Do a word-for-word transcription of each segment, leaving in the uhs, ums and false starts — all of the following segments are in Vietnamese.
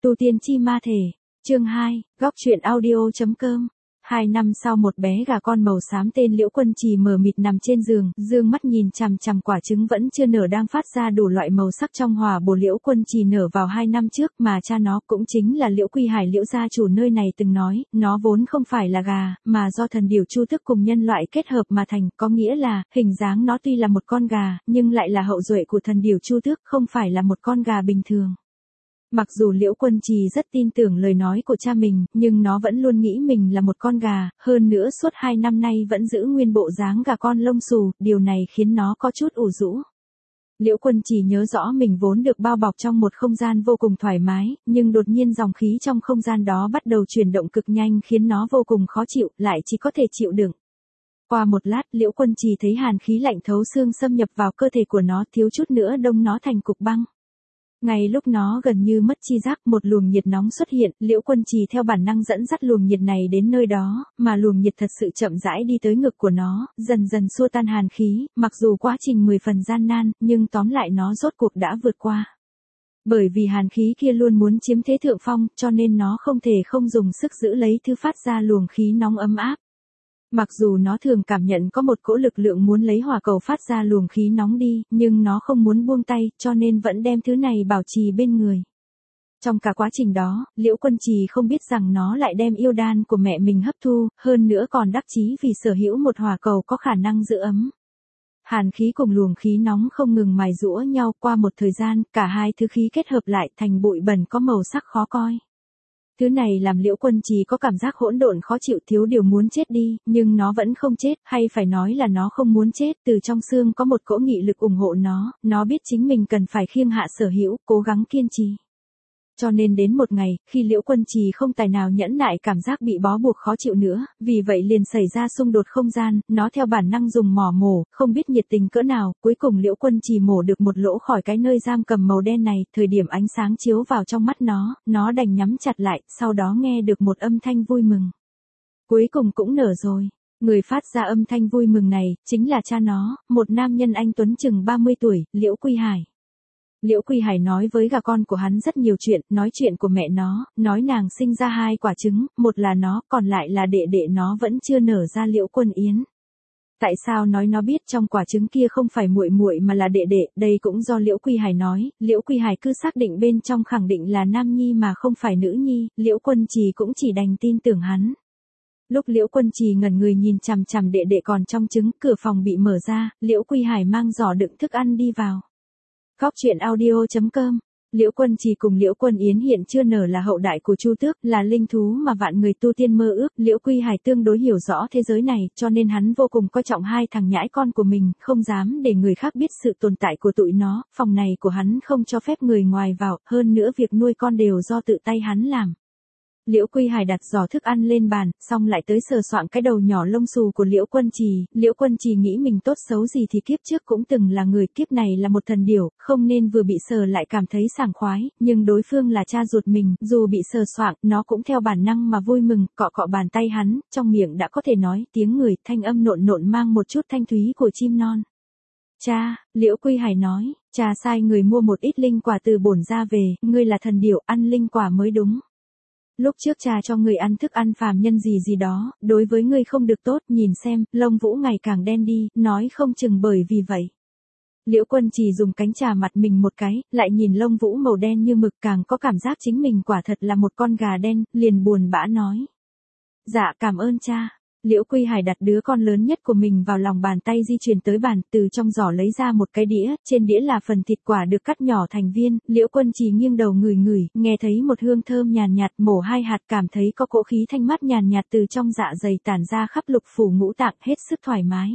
Tu tiên chi ma thể, chương hai, góc truyện audio chấm com. Hai năm sau một bé gà con màu xám tên Liễu Quân Trì mờ mịt nằm trên giường, dương mắt nhìn chằm chằm quả trứng vẫn chưa nở đang phát ra đủ loại màu sắc trong hỏa bồ. Liễu Quân Trì nở vào hai năm trước mà cha nó cũng chính là Liễu Quy Hải Liễu gia chủ nơi này từng nói, nó vốn không phải là gà, mà do thần điểu chu tước cùng nhân loại kết hợp mà thành, có nghĩa là, hình dáng nó tuy là một con gà, nhưng lại là hậu duệ của thần điểu chu tước, không phải là một con gà bình thường. Mặc dù Liễu Quân Trì rất tin tưởng lời nói của cha mình, nhưng nó vẫn luôn nghĩ mình là một con gà, hơn nữa suốt hai năm nay vẫn giữ nguyên bộ dáng gà con lông xù, điều này khiến nó có chút ủ rũ. Liễu Quân Trì nhớ rõ mình vốn được bao bọc trong một không gian vô cùng thoải mái, nhưng đột nhiên dòng khí trong không gian đó bắt đầu chuyển động cực nhanh khiến nó vô cùng khó chịu, lại chỉ có thể chịu đựng. Qua một lát, Liễu Quân Trì thấy hàn khí lạnh thấu xương xâm nhập vào cơ thể của nó, thiếu chút nữa đông nó thành cục băng. Ngay lúc nó gần như mất chi giác, một luồng nhiệt nóng xuất hiện, Liễu Quân Trì theo bản năng dẫn dắt luồng nhiệt này đến nơi đó, mà luồng nhiệt thật sự chậm rãi đi tới ngực của nó, dần dần xua tan hàn khí, mặc dù quá trình mười phần gian nan, nhưng tóm lại nó rốt cuộc đã vượt qua. Bởi vì hàn khí kia luôn muốn chiếm thế thượng phong, cho nên nó không thể không dùng sức giữ lấy thứ phát ra luồng khí nóng ấm áp. Mặc dù nó thường cảm nhận có một cỗ lực lượng muốn lấy hỏa cầu phát ra luồng khí nóng đi, nhưng nó không muốn buông tay, cho nên vẫn đem thứ này bảo trì bên người. Trong cả quá trình đó, Liễu Quân Trì không biết rằng nó lại đem yêu đan của mẹ mình hấp thu, hơn nữa còn đắc chí vì sở hữu một hỏa cầu có khả năng giữ ấm. Hàn khí cùng luồng khí nóng không ngừng mài giũa nhau, qua một thời gian, cả hai thứ khí kết hợp lại thành bụi bẩn có màu sắc khó coi. Thứ này làm Liễu Quân Trì có cảm giác hỗn độn khó chịu, thiếu điều muốn chết đi, nhưng nó vẫn không chết, hay phải nói là nó không muốn chết, từ trong xương có một cỗ nghị lực ủng hộ nó, nó biết chính mình cần phải khiêng hạ sở hữu, cố gắng kiên trì. Cho nên đến một ngày, khi Liễu Quân Trì không tài nào nhẫn nại cảm giác bị bó buộc khó chịu nữa, vì vậy liền xảy ra xung đột không gian, nó theo bản năng dùng mỏ mổ, không biết nhiệt tình cỡ nào, cuối cùng Liễu Quân Trì mổ được một lỗ khỏi cái nơi giam cầm màu đen này, thời điểm ánh sáng chiếu vào trong mắt nó, nó đành nhắm chặt lại, sau đó nghe được một âm thanh vui mừng. Cuối cùng cũng nở rồi. Người phát ra âm thanh vui mừng này, chính là cha nó, một nam nhân anh tuấn chừng ba mươi tuổi, Liễu Quy Hải. Liễu Quy Hải nói với gà con của hắn rất nhiều chuyện, nói chuyện của mẹ nó, nói nàng sinh ra hai quả trứng, một là nó, còn lại là đệ đệ nó vẫn chưa nở ra. Liễu Quân Yến. Tại sao nói nó biết trong quả trứng kia không phải muội muội mà là đệ đệ, đây cũng do Liễu Quy Hải nói, Liễu Quy Hải cứ xác định bên trong khẳng định là nam nhi mà không phải nữ nhi, Liễu Quân Trì cũng chỉ đành tin tưởng hắn. Lúc Liễu Quân Trì ngẩn người nhìn chằm chằm đệ đệ còn trong trứng, cửa phòng bị mở ra, Liễu Quy Hải mang giỏ đựng thức ăn đi vào. Góc truyện audio chấm com. Liễu Quân Trì cùng Liễu Quân Yến hiện chưa nở là hậu đại của Chu Tước, là linh thú mà vạn người tu tiên mơ ước. Liễu Quy Hải tương đối hiểu rõ thế giới này, cho nên hắn vô cùng coi trọng hai thằng nhãi con của mình, không dám để người khác biết sự tồn tại của tụi nó. Phòng này của hắn không cho phép người ngoài vào, hơn nữa việc nuôi con đều do tự tay hắn làm. Liễu Quy Hải đặt giỏ thức ăn lên bàn, xong lại tới sờ soạng cái đầu nhỏ lông xù của Liễu Quân Trì. Liễu Quân Trì nghĩ mình tốt xấu gì thì kiếp trước cũng từng là người, kiếp này là một thần điểu, không nên vừa bị sờ lại cảm thấy sảng khoái, nhưng đối phương là cha ruột mình, dù bị sờ soạng, nó cũng theo bản năng mà vui mừng, cọ cọ bàn tay hắn, trong miệng đã có thể nói tiếng người, thanh âm nộn nộn mang một chút thanh thúy của chim non. Cha, Liễu Quy Hải nói, cha sai người mua một ít linh quả từ bổn gia về, ngươi là thần điểu, ăn linh quả mới đúng. Lúc trước cha cho ngươi ăn thức ăn phàm nhân gì gì đó, đối với ngươi không được tốt, nhìn xem, lông vũ ngày càng đen đi, nói không chừng bởi vì vậy. Liễu Quân Trì dùng cánh chà mặt mình một cái, lại nhìn lông vũ màu đen như mực, càng có cảm giác chính mình quả thật là một con gà đen, liền buồn bã nói. Dạ cảm ơn cha. Liễu Quy Hải đặt đứa con lớn nhất của mình vào lòng bàn tay di chuyển tới bàn, từ trong giỏ lấy ra một cái đĩa, trên đĩa là phần thịt quả được cắt nhỏ thành viên. Liễu Quân Trì nghiêng đầu ngửi ngửi, nghe thấy một hương thơm nhàn nhạt, mổ hai hạt cảm thấy có cỗ khí thanh mát nhàn nhạt từ trong dạ dày tản ra khắp lục phủ ngũ tạng, hết sức thoải mái.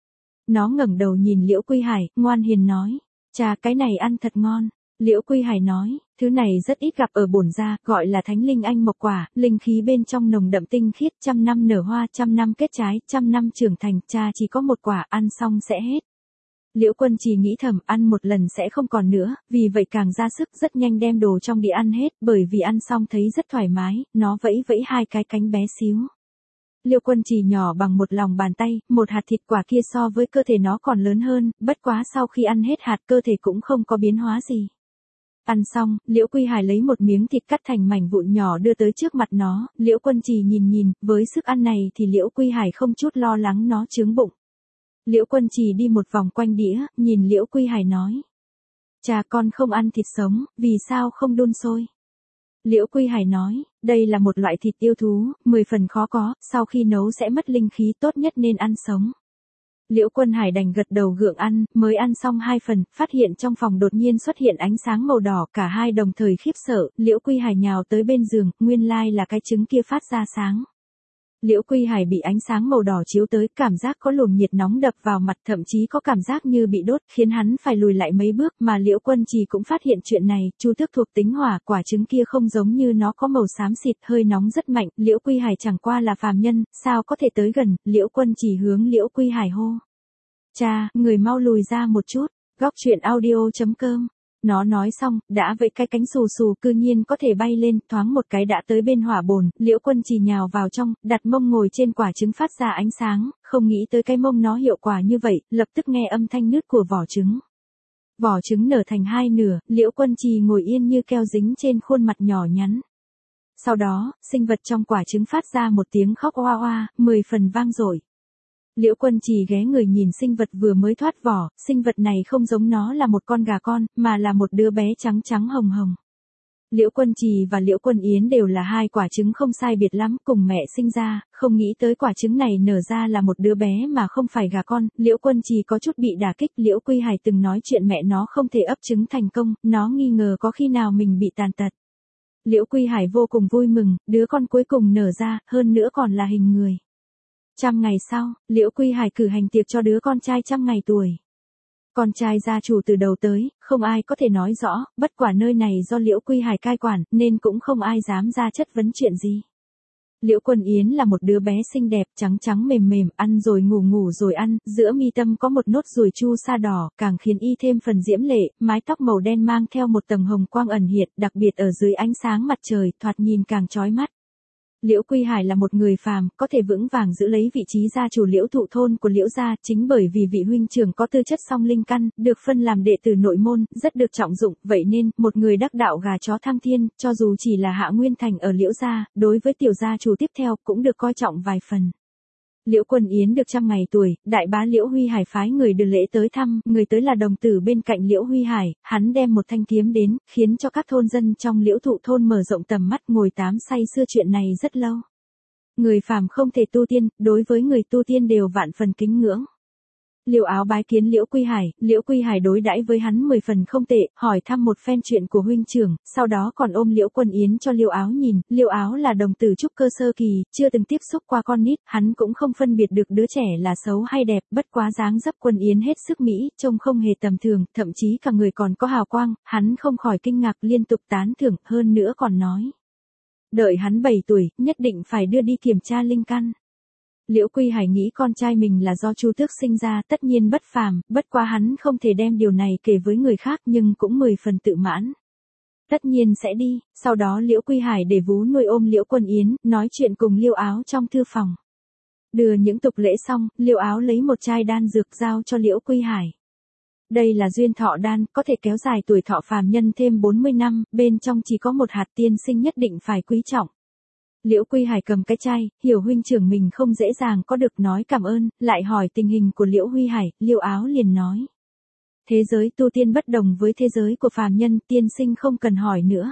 Nó ngẩng đầu nhìn Liễu Quy Hải, ngoan hiền nói, cha cái này ăn thật ngon. Liễu Quy Hải nói, thứ này rất ít gặp ở bổn gia, gọi là thánh linh anh mộc quả, linh khí bên trong nồng đậm tinh khiết, trăm năm nở hoa, trăm năm kết trái, trăm năm trưởng thành, cha chỉ có một quả, ăn xong sẽ hết. Liễu Quân Trì nghĩ thầm, ăn một lần sẽ không còn nữa, vì vậy càng ra sức rất nhanh đem đồ trong đĩa ăn hết, bởi vì ăn xong thấy rất thoải mái, nó vẫy vẫy hai cái cánh bé xíu. Liễu Quân Trì nhỏ bằng một lòng bàn tay, một hạt thịt quả kia so với cơ thể nó còn lớn hơn, bất quá sau khi ăn hết hạt cơ thể cũng không có biến hóa gì. Ăn xong, Liễu Quy Hải lấy một miếng thịt cắt thành mảnh vụn nhỏ đưa tới trước mặt nó, Liễu Quân Trì nhìn nhìn, với sức ăn này thì Liễu Quy Hải không chút lo lắng nó chướng bụng. Liễu Quân Trì đi một vòng quanh đĩa, nhìn Liễu Quy Hải nói. Cha con không ăn thịt sống, vì sao không đun sôi? Liễu Quy Hải nói, đây là một loại thịt yêu thú, mười phần khó có, sau khi nấu sẽ mất linh khí, tốt nhất nên ăn sống. Liễu Quân Hải đành gật đầu gượng ăn, mới ăn xong hai phần, phát hiện trong phòng đột nhiên xuất hiện ánh sáng màu đỏ, cả hai đồng thời khiếp sợ, Liễu Quy Hải nhào tới bên giường, nguyên lai là cái trứng kia phát ra sáng. Liễu Quy Hải bị ánh sáng màu đỏ chiếu tới, cảm giác có luồng nhiệt nóng đập vào mặt, thậm chí có cảm giác như bị đốt, khiến hắn phải lùi lại mấy bước, mà Liễu Quân Trì cũng phát hiện chuyện này, chu tước thuộc tính hỏa, quả trứng kia không giống như nó có màu xám xịt, hơi nóng rất mạnh, Liễu Quy Hải chẳng qua là phàm nhân, sao có thể tới gần, Liễu Quân Trì hướng Liễu Quy Hải hô. Cha, người mau lùi ra một chút, góc truyện audio.com. Nó nói xong, đã vẫy cái cánh xù xù, cư nhiên có thể bay lên, thoáng một cái đã tới bên hỏa bồn, Liễu Quân Trì nhào vào trong, đặt mông ngồi trên quả trứng phát ra ánh sáng, không nghĩ tới cái mông nó hiệu quả như vậy, lập tức nghe âm thanh nứt của vỏ trứng. Vỏ trứng nở thành hai nửa, Liễu Quân Trì ngồi yên như keo dính trên khuôn mặt nhỏ nhắn. Sau đó, sinh vật trong quả trứng phát ra một tiếng khóc oa oa, mười phần vang dội. Liễu Quân Trì ghé người nhìn sinh vật vừa mới thoát vỏ, sinh vật này không giống nó là một con gà con, mà là một đứa bé trắng trắng hồng hồng. Liễu Quân Trì và Liễu Quân Yến đều là hai quả trứng không sai biệt lắm, cùng mẹ sinh ra, không nghĩ tới quả trứng này nở ra là một đứa bé mà không phải gà con, Liễu Quân Trì có chút bị đả kích, Liễu Quy Hải từng nói chuyện mẹ nó không thể ấp trứng thành công, nó nghi ngờ có khi nào mình bị tàn tật. Liễu Quy Hải vô cùng vui mừng, đứa con cuối cùng nở ra, hơn nữa còn là hình người. Trăm ngày sau, Liễu Quy Hải cử hành tiệc cho đứa con trai trăm ngày tuổi. Con trai gia chủ từ đầu tới, không ai có thể nói rõ, bất quả nơi này do Liễu Quy Hải cai quản, nên cũng không ai dám ra chất vấn chuyện gì. Liễu Quân Yến là một đứa bé xinh đẹp, trắng trắng mềm mềm, ăn rồi ngủ ngủ rồi ăn, giữa mi tâm có một nốt ruồi chu sa đỏ, càng khiến y thêm phần diễm lệ, mái tóc màu đen mang theo một tầng hồng quang ẩn hiện, đặc biệt ở dưới ánh sáng mặt trời, thoạt nhìn càng chói mắt. Liễu Quy Hải là một người phàm, có thể vững vàng giữ lấy vị trí gia chủ Liễu Thụ thôn của Liễu gia, chính bởi vì vị huynh trưởng có tư chất song linh căn, được phân làm đệ tử nội môn, rất được trọng dụng, vậy nên, một người đắc đạo gà chó thăng thiên, cho dù chỉ là hạ nguyên thành ở Liễu gia, đối với tiểu gia chủ tiếp theo, cũng được coi trọng vài phần. Liễu Quân Yến được trăm ngày tuổi, đại bá Liễu Huy Hải phái người đưa lễ tới thăm, người tới là đồng tử bên cạnh Liễu Huy Hải, hắn đem một thanh kiếm đến, khiến cho các thôn dân trong Liễu Thụ thôn mở rộng tầm mắt, ngồi tám say sưa chuyện này rất lâu. Người phàm không thể tu tiên, đối với người tu tiên đều vạn phần kính ngưỡng. Liễu Áo bái kiến Liễu Quy Hải, Liễu Quy Hải đối đãi với hắn mười phần không tệ, hỏi thăm một phen chuyện của huynh trưởng, sau đó còn ôm Liễu Quân Yến cho Liễu Áo nhìn, Liễu Áo là đồng tử trúc cơ sơ kỳ, chưa từng tiếp xúc qua con nít, hắn cũng không phân biệt được đứa trẻ là xấu hay đẹp, bất quá dáng dấp Quân Yến hết sức mỹ, trông không hề tầm thường, thậm chí cả người còn có hào quang, hắn không khỏi kinh ngạc liên tục tán thưởng, hơn nữa còn nói. Đợi hắn bảy tuổi, nhất định phải đưa đi kiểm tra linh căn. Liễu Quy Hải nghĩ con trai mình là do Chu Tước sinh ra, tất nhiên bất phàm, bất quá hắn không thể đem điều này kể với người khác nhưng cũng mười phần tự mãn. Tất nhiên sẽ đi, sau đó Liễu Quy Hải để vú nuôi ôm Liễu Quân Yến, nói chuyện cùng Liễu Áo trong thư phòng. Đưa những tục lễ xong, Liễu Áo lấy một chai đan dược giao cho Liễu Quy Hải. Đây là duyên thọ đan, có thể kéo dài tuổi thọ phàm nhân thêm bốn mươi năm, bên trong chỉ có một hạt tiên sinh nhất định phải quý trọng. Liễu Quy Hải cầm cái chai, hiểu huynh trưởng mình không dễ dàng có được nói cảm ơn, lại hỏi tình hình của Liễu Huy Hải, Liễu Áo liền nói. Thế giới tu tiên bất đồng với thế giới của phàm nhân, tiên sinh không cần hỏi nữa.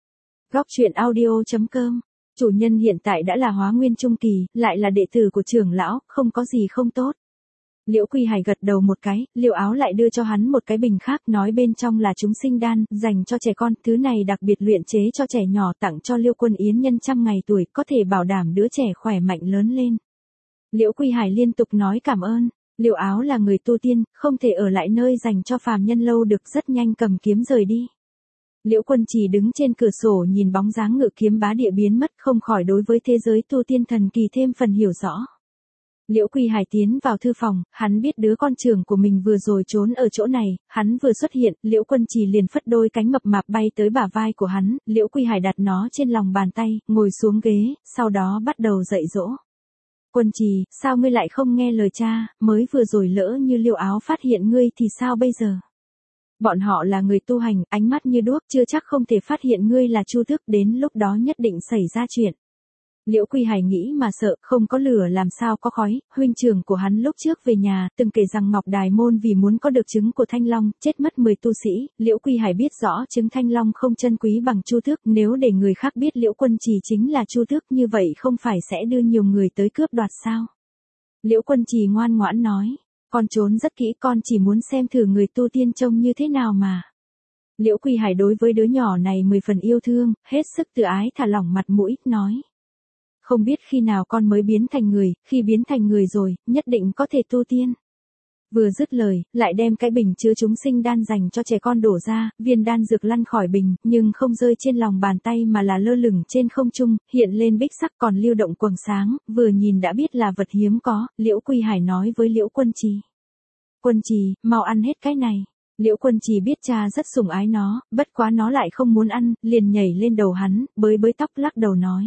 Góc truyện audio.com, chủ nhân hiện tại đã là hóa nguyên trung kỳ, lại là đệ tử của trưởng lão, không có gì không tốt. Liễu Quy Hải gật đầu một cái, Liễu Áo lại đưa cho hắn một cái bình khác, nói bên trong là chúng sinh đan, dành cho trẻ con, thứ này đặc biệt luyện chế cho trẻ nhỏ, tặng cho Liễu Quân Yến nhân trăm ngày tuổi, có thể bảo đảm đứa trẻ khỏe mạnh lớn lên. Liễu Quy Hải liên tục nói cảm ơn. Liễu Áo là người tu tiên, không thể ở lại nơi dành cho phàm nhân lâu được, rất nhanh cầm kiếm rời đi. Liễu Quân Trì đứng trên cửa sổ nhìn bóng dáng ngự kiếm bá địa biến mất, không khỏi đối với thế giới tu tiên thần kỳ thêm phần hiểu rõ. Liễu Quy Hải tiến vào thư phòng, hắn biết đứa con trưởng của mình vừa rồi trốn ở chỗ này, hắn vừa xuất hiện, Liễu Quân Trì liền phất đôi cánh mập mạp bay tới bả vai của hắn, Liễu Quy Hải đặt nó trên lòng bàn tay, ngồi xuống ghế, sau đó bắt đầu dạy dỗ. Quân Trì, sao ngươi lại không nghe lời cha, mới vừa rồi lỡ như Liễu Áo phát hiện ngươi thì sao bây giờ? Bọn họ là người tu hành, ánh mắt như đuốc, chưa chắc không thể phát hiện ngươi là Chu Tước, đến lúc đó nhất định xảy ra chuyện. Liễu Quy Hải nghĩ mà sợ, không có lửa làm sao có khói, huynh trưởng của hắn lúc trước về nhà, từng kể rằng Ngọc Đài Môn vì muốn có được trứng của Thanh Long, chết mất mười tu sĩ, Liễu Quy Hải biết rõ trứng Thanh Long không chân quý bằng Chu Tước, nếu để người khác biết Liễu Quân Trì chính là Chu Tước như vậy không phải sẽ đưa nhiều người tới cướp đoạt sao? Liễu Quân Trì ngoan ngoãn nói, con trốn rất kỹ, con chỉ muốn xem thử người tu tiên trông như thế nào mà. Liễu Quy Hải đối với đứa nhỏ này mười phần yêu thương, hết sức tự ái thả lỏng mặt mũi, nói. Không biết khi nào con mới biến thành người, khi biến thành người rồi, nhất định có thể tu tiên. Vừa dứt lời, lại đem cái bình chứa chúng sinh đan dành cho trẻ con đổ ra, viên đan dược lăn khỏi bình, nhưng không rơi trên lòng bàn tay mà là lơ lửng trên không trung, hiện lên bích sắc còn lưu động quầng sáng, vừa nhìn đã biết là vật hiếm có, Liễu Quy Hải nói với Liễu Quân Trì. Quân Trì, mau ăn hết cái này. Liễu Quân Trì biết cha rất sủng ái nó, bất quá nó lại không muốn ăn, liền nhảy lên đầu hắn, bới bới tóc lắc đầu nói.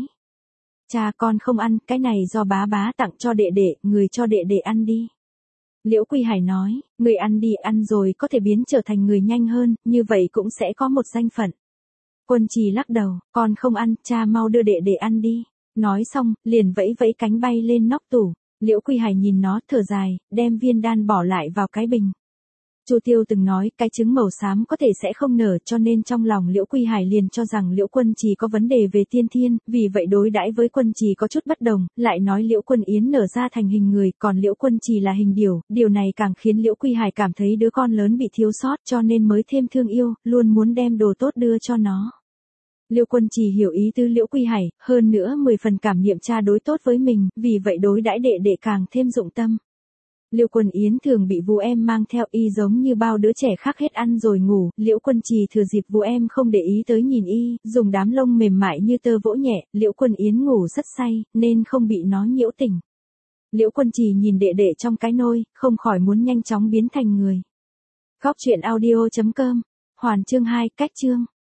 Cha con không ăn, cái này do bá bá tặng cho đệ đệ, người cho đệ đệ ăn đi. Liễu Quy Hải nói, người ăn đi, ăn rồi có thể biến trở thành người nhanh hơn, như vậy cũng sẽ có một danh phận. Quân Trì lắc đầu, con không ăn, cha mau đưa đệ đệ ăn đi. Nói xong, liền vẫy vẫy cánh bay lên nóc tủ. Liễu Quy Hải nhìn nó, thở dài, đem viên đan bỏ lại vào cái bình. Chu Tiêu từng nói, cái trứng màu xám có thể sẽ không nở, cho nên trong lòng Liễu Quy Hải liền cho rằng Liễu Quân Trì có vấn đề về tiên thiên, vì vậy đối đãi với Quân Trì có chút bất đồng, lại nói Liễu Quân Yến nở ra thành hình người, còn Liễu Quân Trì là hình điểu, điều này càng khiến Liễu Quy Hải cảm thấy đứa con lớn bị thiếu sót, cho nên mới thêm thương yêu, luôn muốn đem đồ tốt đưa cho nó. Liễu Quân Trì hiểu ý tứ Liễu Quy Hải, hơn nữa mười phần cảm niệm cha đối tốt với mình, vì vậy đối đãi đệ đệ càng thêm dụng tâm. Liễu Quân Yến thường bị Vũ Em mang theo, y giống như bao đứa trẻ khác hết ăn rồi ngủ, Liễu Quân Trì thừa dịp Vũ Em không để ý tới nhìn y, dùng đám lông mềm mại như tơ vỗ nhẹ, Liễu Quân Yến ngủ rất say, nên không bị nó nhiễu tỉnh. Liễu Quân Trì nhìn đệ đệ trong cái nôi, không khỏi muốn nhanh chóng biến thành người. Góc truyện audio chấm com, Hoàn chương hai, cách chương.